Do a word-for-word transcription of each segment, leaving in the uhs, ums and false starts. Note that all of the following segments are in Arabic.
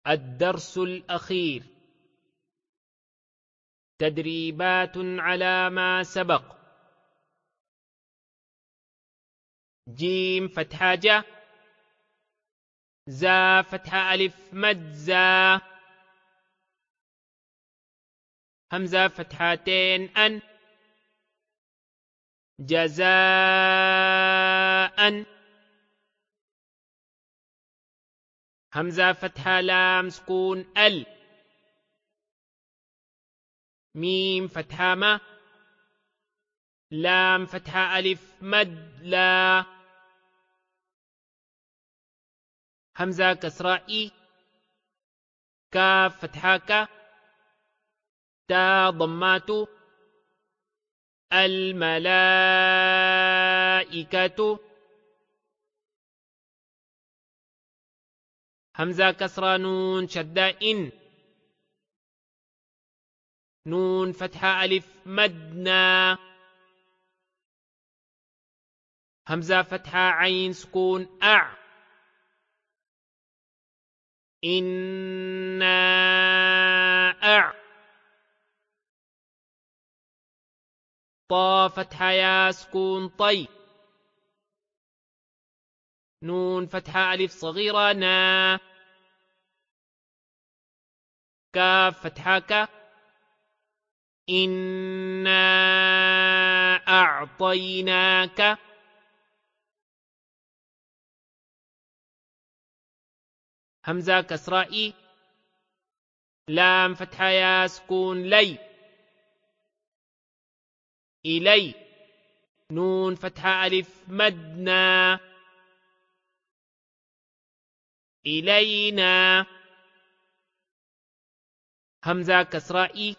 الدرس الأخير. تدريبات على ما سبق. جيم فتحة جا، زا فتحة ألف مد زا، همزة فتحتين أن، جزاء، همزة فتحة لام سكون ال، ميم فتحة ما، لام فتحة ألف مد لا، همزة كسرة إي، كاف فتحة كا، تا ضمات، الملائكة، همزة كسرة نون شدة إن، نون فتحة ألف مدنا، همزة فتحة عين سكون أع، إنا أع، طا فتحة يا سكون طي، نون فتحة ألف صغيرة نا، كاف فتحة ك، إنا أعطيناك، همزة كسرة إي، لام فتحة يا سكون لي، إلي، نون فتحة ألف مدنا، إلينا، همزة كسرة إي،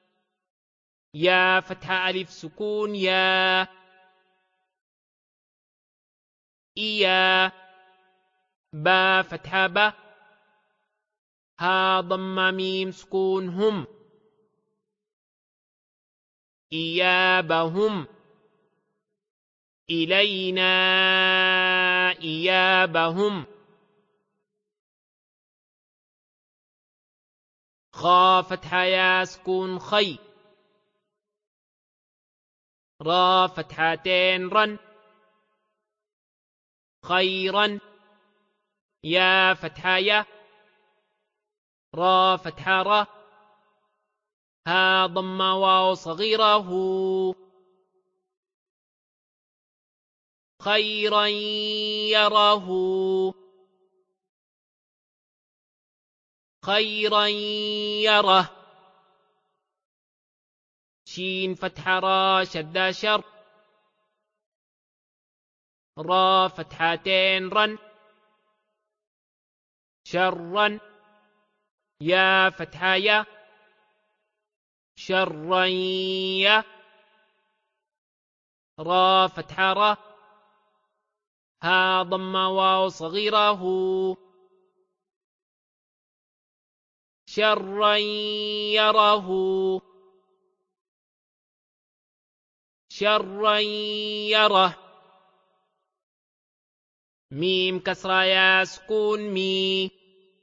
يا فتحة ألف سكون يا، إيا، با فتحة با، ها ضم ميم سكون هم، إيابهم، إلينا إيابهم، خا فتحة يا سكون خي، را فتحتين رن، خيرا، يا فتحة يا، را فتحة را، ها ضم واو صغيرة هو، خيرا يره، خيرا يره، شين فتحة را شدة شر، را فتحتين رن، شرا، يا فتحة يا، شرا يا، را فتحة را، ها ضم واو صغيرة هو، شرا يره، شرا يره، ميم كسرة يا سكون مي،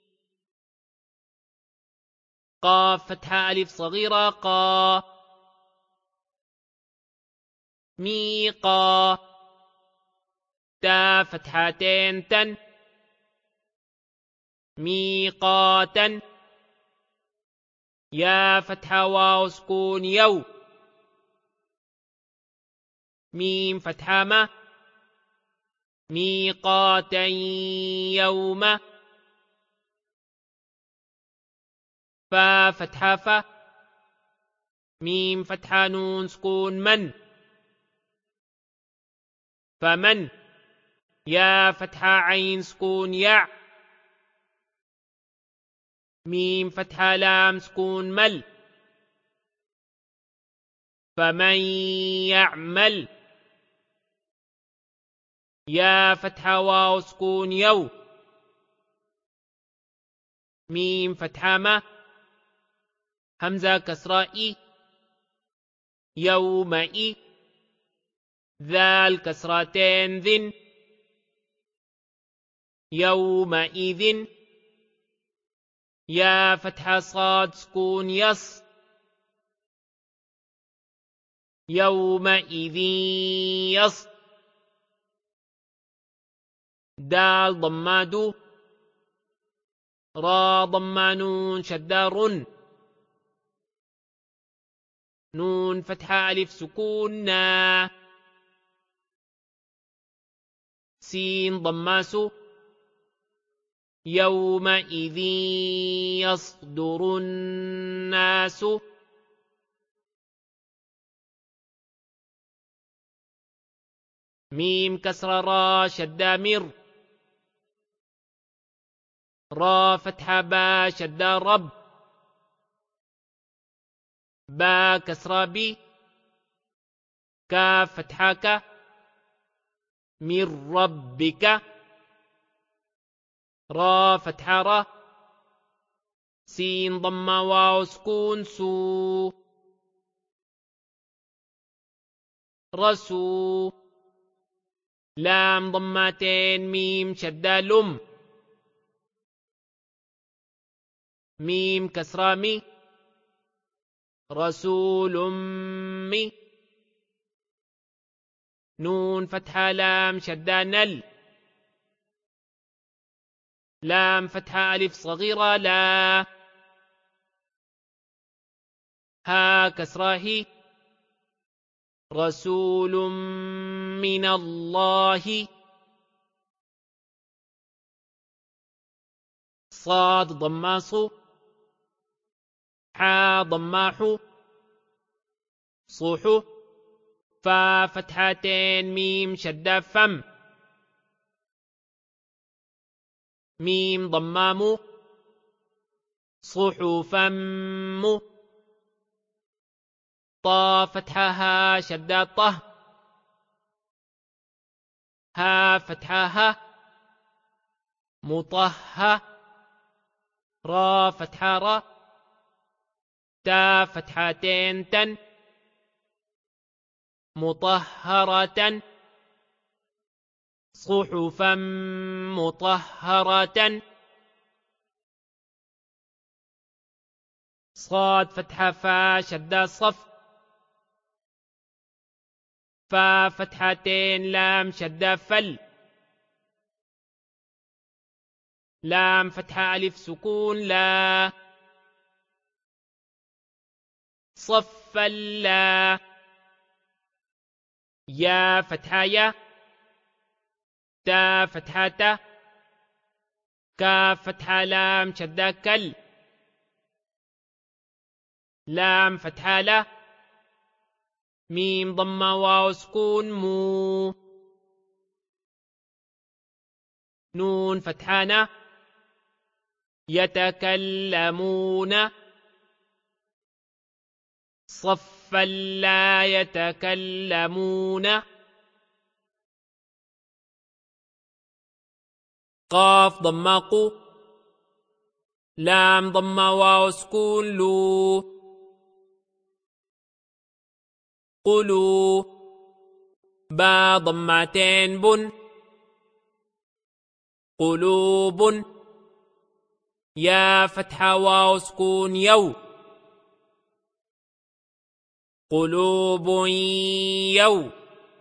قاف فتحة ألف صغيرة قا، ميقا، تا فتحتين تن، ميقاتا، يا فتحة واو سكون يو، ميم فتحة ما، ميقاتا يوم، فا فتحة فا، ميم فتحة نون سكون من، فمن، يا فتحة عين سكون يع، ميم فتحة لام سكون مل، فمن يعمل، يا فتحة واو سكون يو، ميم فتحة ما، همزة كسرة إي، يومئ، ذال كسرتين ذن، يومئذ، يا فتحة صاد سكون يص يومئذ يص دال ضماد را ضمانون شدار نون فتحة ألف سكون نا سين ضماس يومئذ يصدر الناس ميم كسر را شدا مر را فتحة با شدا رب با كسر بي كاف فتحة ك من ربك را فتحة را سين ضمة واو سكون سو رسو لام ضمتين ميم شدة لم ميم كسرة مي رسول مي نون فتحة لام شدة نل لام فتحة ألف صغيرة لا ها كسرة هي رسول من الله صاد ضماص حا ضماح صوح فا فتحتين ميم شدة فم ميم ضمام صحفا م طا فتحها شدة طه ها فتحها مطه را فتحة را تا فتحتين تن مطهرة صحفا مطهرة صاد فتحة فا شدة صف فا فتحتين لام شدة فل لام فتحة ألف سكون لا صف لا يا فتحة يا تا فتحة تا كاف فتحة لام شدة كل لام فتحة لا ميم ضمة واو سكون مو نون فتحانا يتكلمون صفا لا يتكلمون قاف ضماق لام ضمة واو سكون لو قلوا با ضمتين بن قلوب يا فتحة واو سكون يو قلوب يو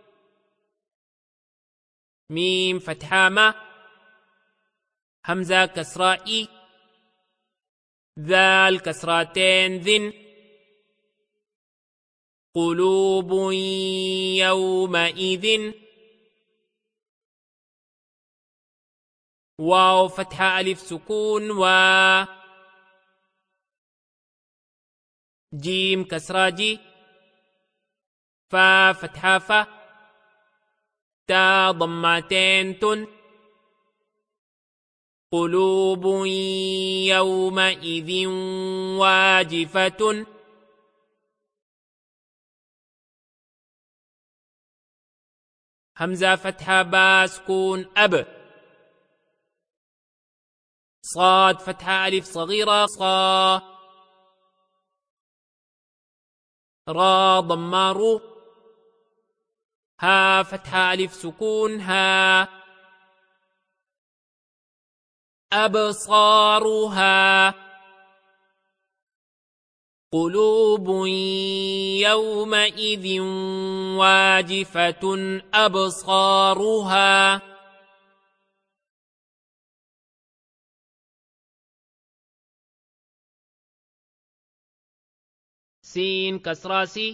ميم فتحة ما همزة كسرائي ذال كسرتين ذن قلوب يومئذ واو فتحة ألف سكون و جيم كسرة جي فا فتحة فا تا ضمتين تن قلوب يومئذ واجفة همزة فتحة با سكون أب صاد فتحة ألف صغيرة صا را ضمار ها فتحة ألف سكون ها أبصارها قلوب يومئذ واجفة أبصارها سين كسراسي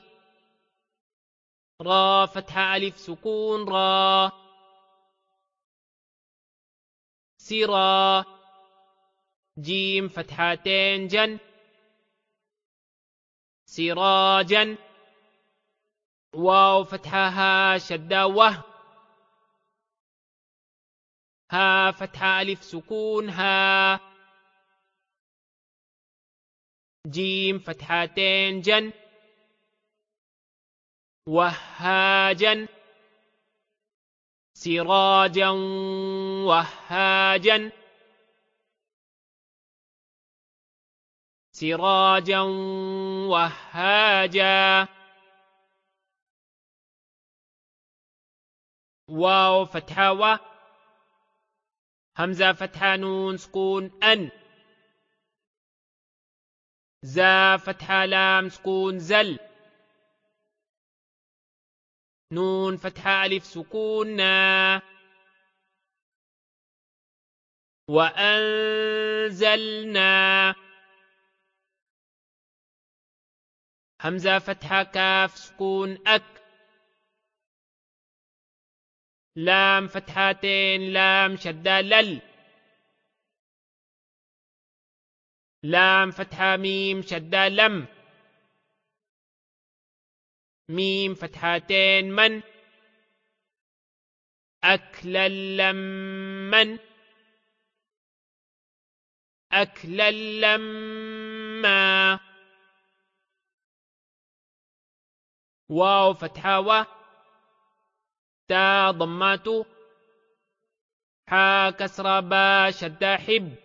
را فتحة ألف سكون را سرا جيم فتحتين جن سراجا واو فتحها شدة وه ها فتحة ألف سكون ها جيم فتحتين جن وهاجا سراجا وهاجا سراجا وهاجا واو فتحة و همزة فتحة نون سكون أن زا فتحة لام سكون زل نون فتحة ألف سكون نا وأنزلنا همزة فتحة كاف سكون أك لام فتحتين لام شدة لل لام فتحة ميم شدة لم ميم فتحتين من أكلا لمن أكلا لما واو فتحة و تا ضمات حا كسرة با شدة حب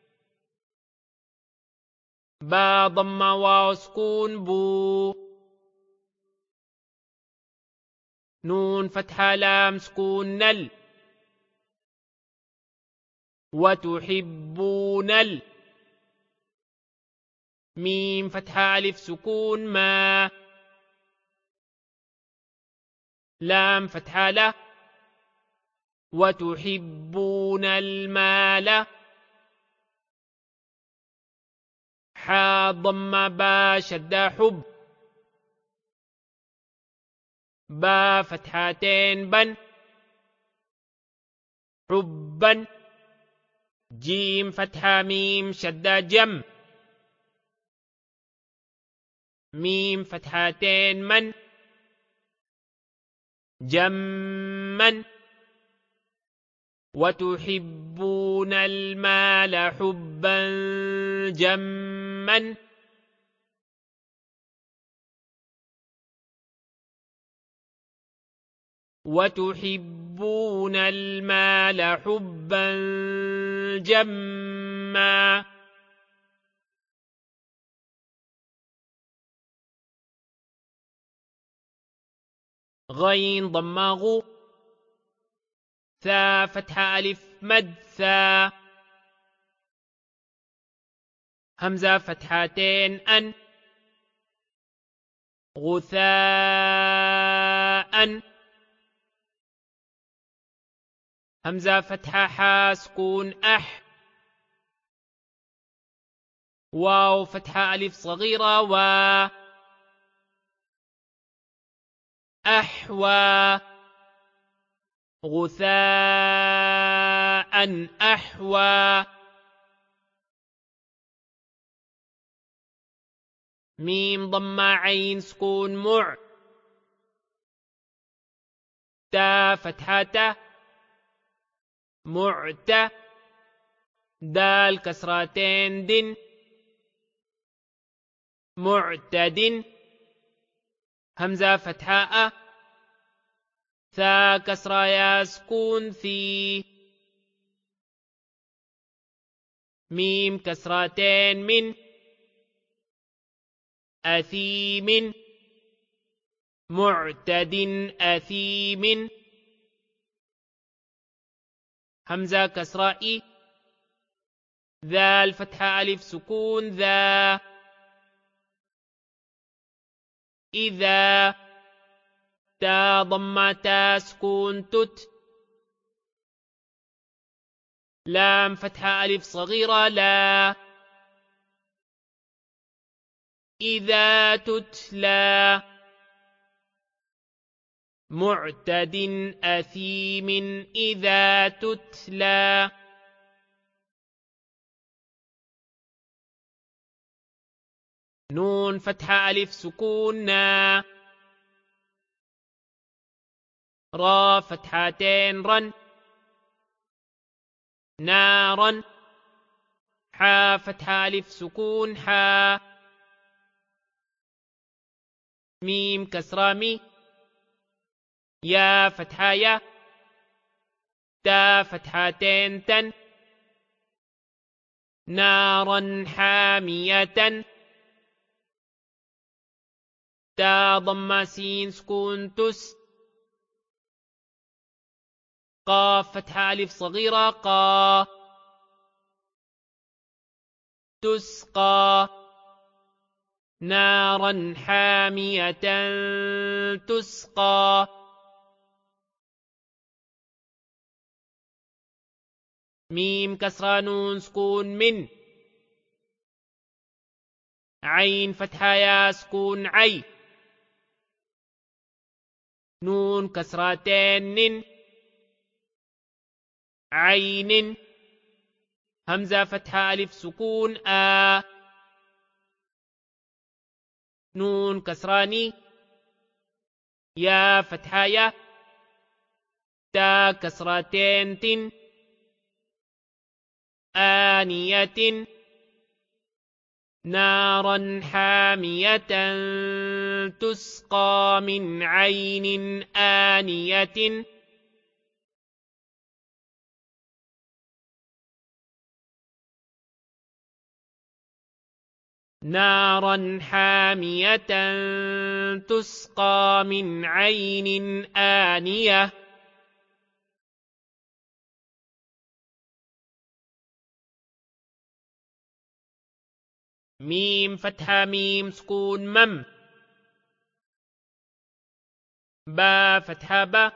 با ضمة واو سكون بو نون فتحة لام سكون نل وتحبون ال ميم فتحة ألف سكون ما لام فتحة له وتحبون المال حا ضم با شدة حب با فتحتين بن حبا جيم فتحة ميم شدة جم ميم فتحتين من جما وتحبون المال حبا جما وتحبون المال حبا جما غين ضماغ ثا فتحة ألف مد ثا همزة فتحتين أن غثاء همزة فتحة حا سكون أح واو فتحة ألف صغيرة و أحوى غثاء أحوى ميم ضم عين سكون مع تا فتحة معت دال كسرتين دن معتد همزة فتحة ثا كسرة يا سكون ثي ميم كسرتين من أثيم معتد أثيم همزة كسرة إي ذا الفتحة ألف سكون ذا إذا تا ضم تا سكون تت لام فتحة ألف صغيرة لا إذا تتلى معتد أثيم إذا تتلى نون فتحة ألف سكون نا را فتحتين رن نارا حا فتحة ألف سكون حا ميم كسرة مي يا فتحة يا تا فتحتين تن نارا حامية تا ضم سين سكون تس قاف فتحة ألف صغيرة قا تسقى نارا حامية تسقى ميم كسرى نون سكون من عين فتحة يا سكون عي نون كسرتين نن عين همزة فتحة ألف سكون آ نون كسراني يا فتحة يا تا كسرتين تن آنية نارا حامية تسقى من عين آنية نارا حامية تسقى من عين آنية ميم فتحة ميم سكون مم با فتحة با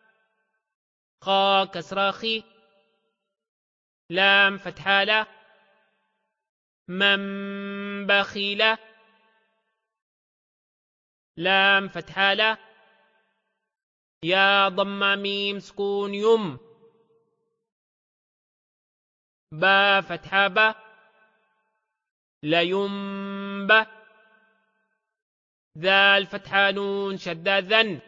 خا كسرة خي لام فتحة لا من بخيلة لام فتحة لا يا ضم ميم سكون يم با فتحة با لينب ذال فتحة نون شدة ذن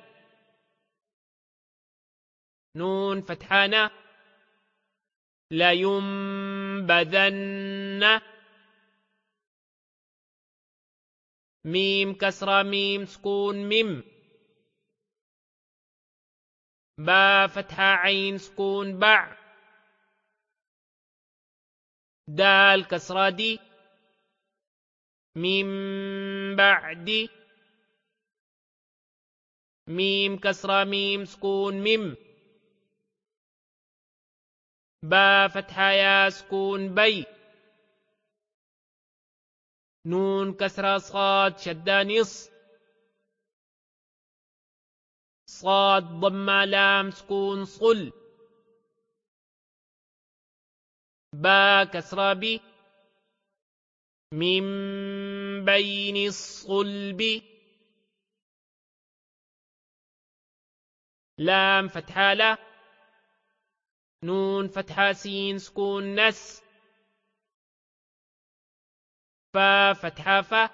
نون فتحانا لينبذن ميم كسرة ميم سكون ميم با فتحة عين سكون بع دال كسرة دي من بعد ميم كسرة ميم سكون ميم با فتحة يا سكون بي نون كسرة صاد شدة نص صاد ضمة لام سكون صل با كسرة بي من بين الصلب لام فتحة لا نون فتحة سين سكون نس فا فتحة فا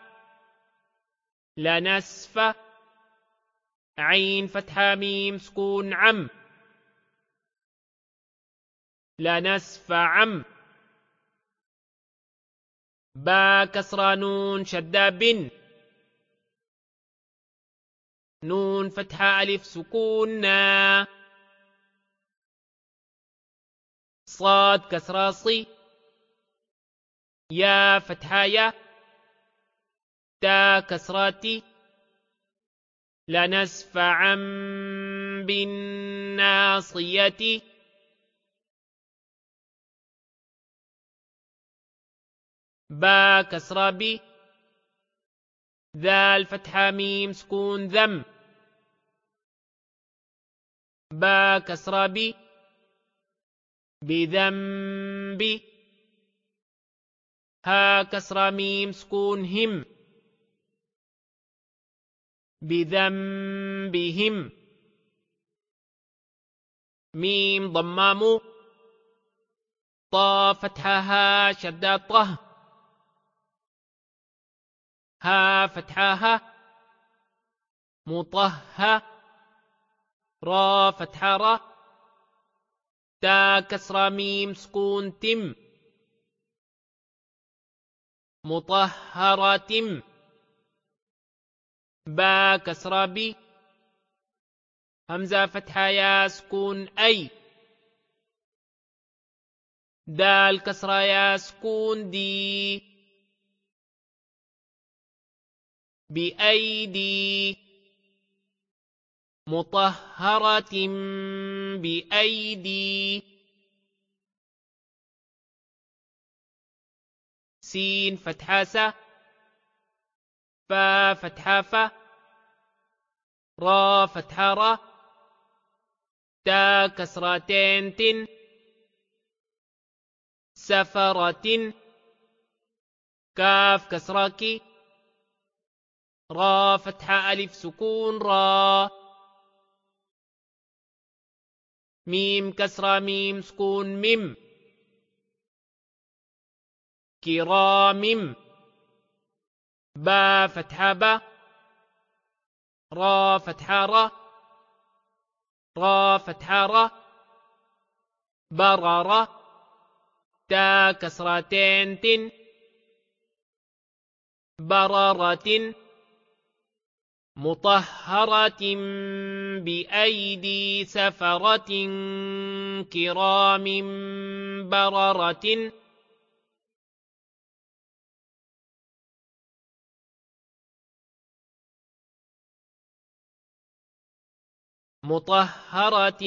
لنسف عين فتحة ميم سكون عم لنسف عم با كسرة نون شدة بن نون فتحة ألف سكون نا صاد كسرة صي يا فتحة يا تا كسراتي لنسفعا بالناصية با كسرة بي ذال فتحة ميم سكون ذم. با كسرة بي بذنب. ها كسرة ميم سكون هم بذنبهم. ميم ضمام. طا فتحها شدة طه. ها فتحها مطه. را فتحة را. تا كسرة ميم سكون تم مطهرة. با كسرة بي. همزة فتحة يا سكون أي. دال كسرة يا سكون دي بأيدي. مطهرة بأيدي. سين فتحة س. فا فتحة ف. را فتحة را. تا كسرتين تن سفرة. كاف كسرة. را فتحة ألف سكون را. ميم كسرة ميم سكون ميم كرام. با فتحة با. را فتحة را. را فتحة را. بررة. تا كسرتين تن بررة. مطهرة بأيدي سفرة كرام بررة. مطهرة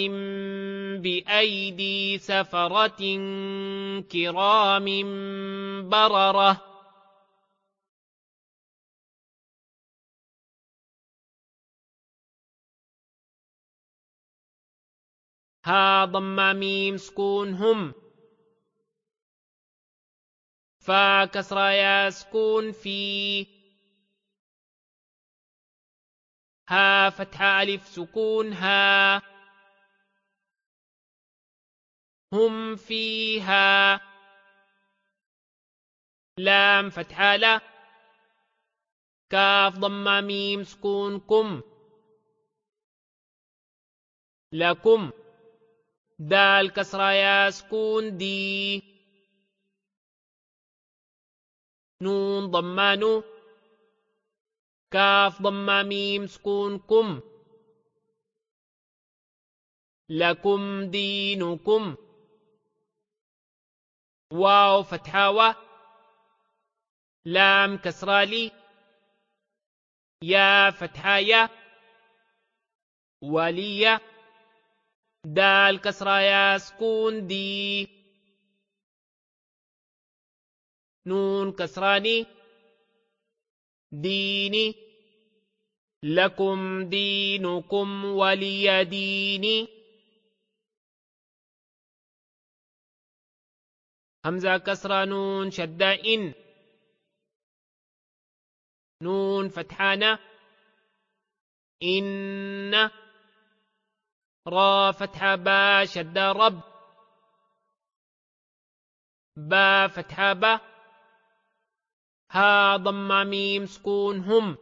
بأيدي سفرة كرام بررة. ها ضم ميم سكون هم. فا كسرة يا سكون في. ها فتحة ألف سكون ها. هم فيها. لام فتحة لا. كاف ضم ميم سكون كم لكم. دال كسرة يا سكون دي. نون ضمانو. كاف ضم ميم سكون كم لكم دينكم. واو فتحة و. لام كسرة لي. يا فتحة يا ولي. دال كسرة يا سكون دي. نون كسراني. ديني. لكم دينكم ولي ديني. همزة كسرة نون شدة إن. نون فتحانة إن. را فتحة با شدة رب. با فتحة با. ها ضم ميم سكون هم.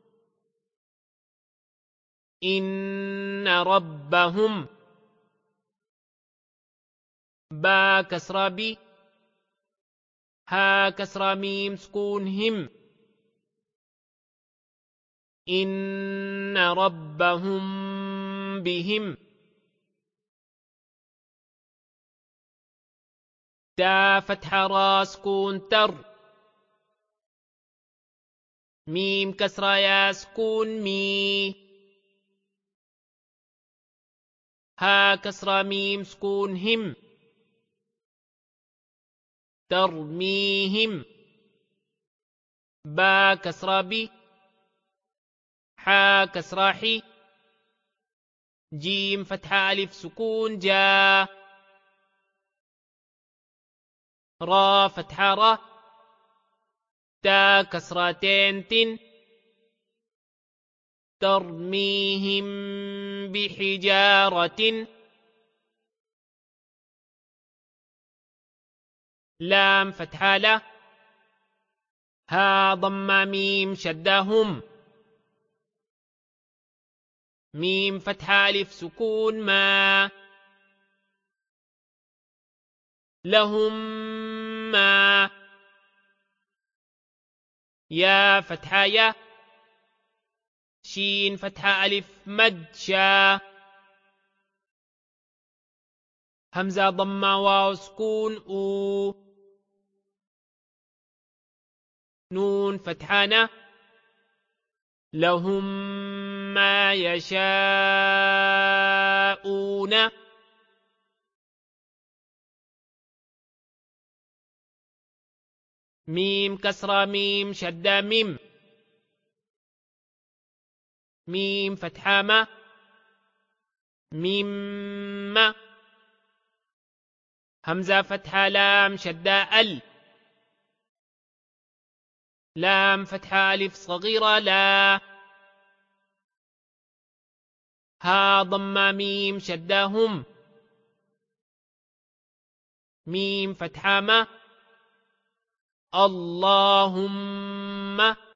إن ربهم. با كسرة بي. ها كسرة ميم سكون هم. إن ربهم بهم. تا فتحة را سكون تر. ميم كسرة يا سكون مي. ها كسرة ميم سكون هم. ترميهم. با كسرة بي. حا كسرة حي جيم فتحة ألف سكون جا را فتحة را تا كسرتين تن ترميهم بحجارة لام فتحة لا ها ضم ميم شدهم ميم فتحة ألف سكون ما لهم ما يا فتحة يا شين فتحة ألف مد شا همزة ضمة واو سكون أو نون فتحانة لهم ما يشاءون ميم كسرة ميم شدة ميم ميم فتحة ما ميم ما همزة فتحة لام شدة ال لام فتحة ألف صغيرة لا ها ضم ميم شدهم ميم فتحة ما اللهم